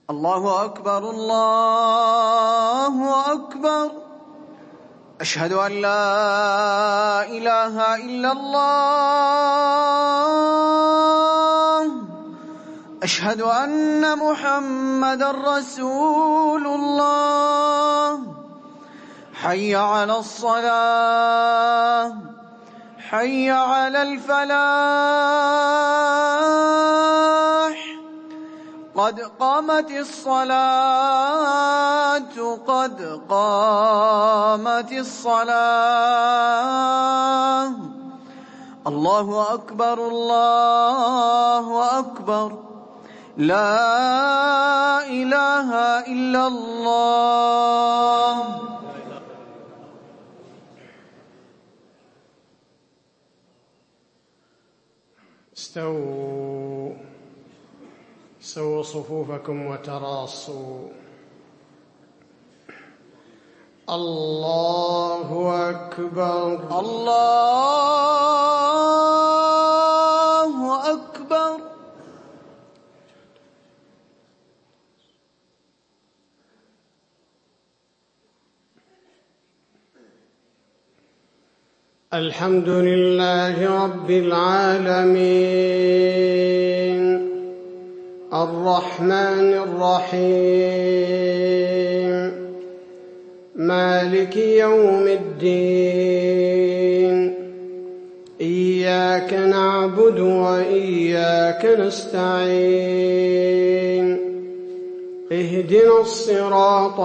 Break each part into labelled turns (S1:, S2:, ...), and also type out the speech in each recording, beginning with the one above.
S1: الله أكبر الله أكبر. أشهد أن لا إله إلا الله. أشهد أن محمدًا رسول الله. حي على الصلاة، حي على الفلاح. قد قامت الصلاة، قد قامت الصلاة. الله أكبر الله أكبر. لا إله إلا الله.
S2: استووا صفوفكم وتراصوا. الله أكبر
S1: الله أكبر.
S2: الحمد لله رب العالمين، الرحمن الرحيم، مالك يوم الدين. إياك نعبد وإياك نستعين. اهدنا الصراط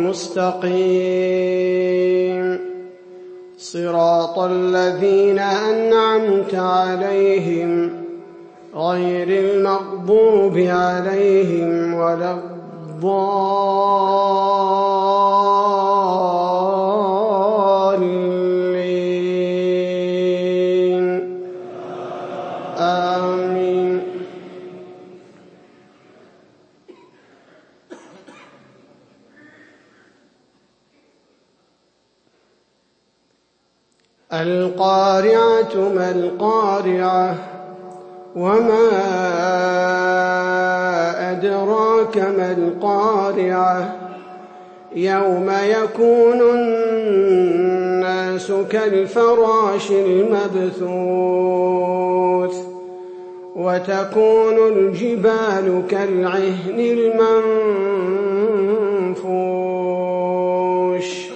S2: المستقيم، صراط الذين أنعمت عليهم غير المغضوب عليهم ولا الضالين. آمين. القارعة ما القارعة، وما أدراك ما القارعة. يوم يكون الناس كالفراش المبثوث، وتكون الجبال كالعهن المنفوش.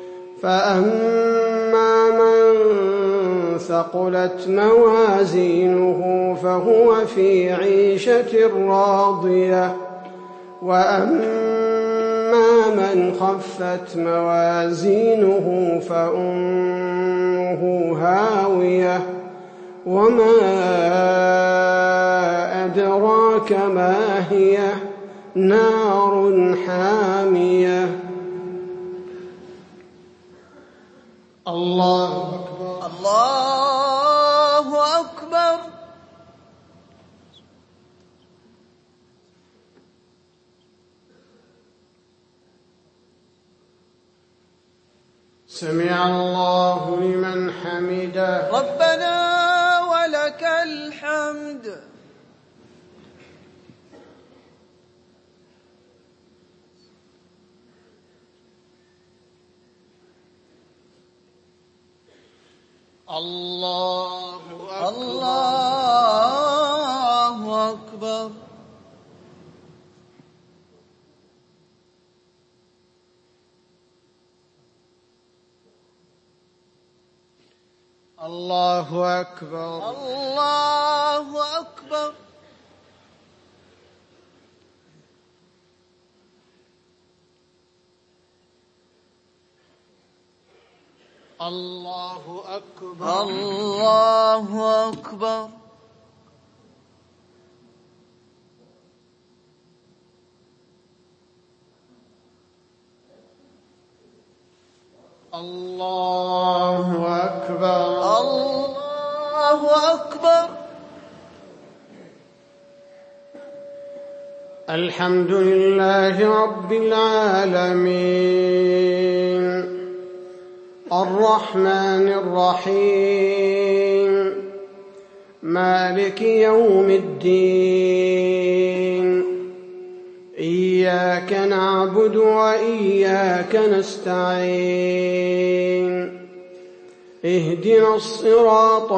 S2: فأما من ثقلت موازينه فهو في عيشة راضية، وأما من خفت موازينه فأمه هاوية. وما أدراك ما هي؟ نار حامية. الله أكبر
S1: الله أكبر.
S2: سمع الله لمن حمده.
S1: ربنا ولك الحمد.
S2: الله أكبر
S1: الله أكبر.
S2: الله أكبر
S1: الله أكبر.
S2: الله أكبر
S1: الله أكبر.
S2: الله أكبر
S1: الله أكبر.
S2: الحمد لله رب العالمين، الرحمن الرحيم، مالك يوم الدين. إياك إياك نعبد وإياك نستعين اهدنا الصراط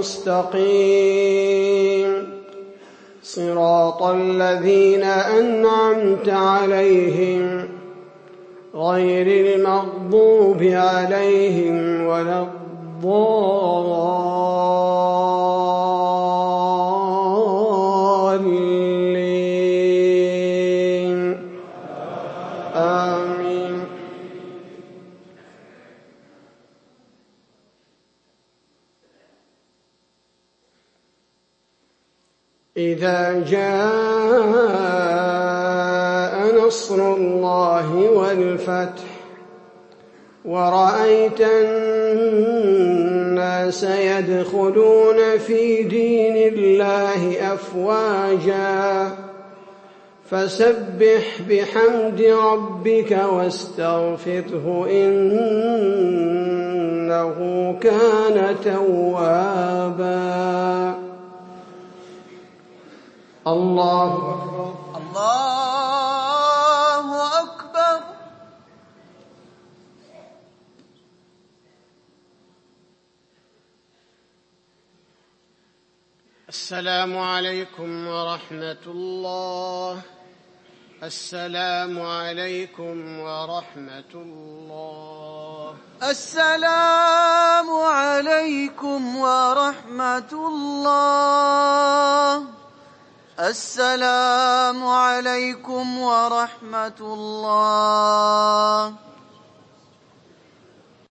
S2: المستقيم صراط الذين أنعمت عليهم غير المغضوب عليهم ولا الضالين آمين. إذا جاء نصر الله والفتح ورأيت الناس يدخلون في دين الله أفواجا فسبح بحمد ربك واستغفره إنه كان توابا. الله أكبر.
S1: الله أكبر.
S2: السلام عليكم ورحمة الله. السلام عليكم ورحمة الله.
S1: السلام عليكم ورحمة الله. السلام عليكم ورحمة الله.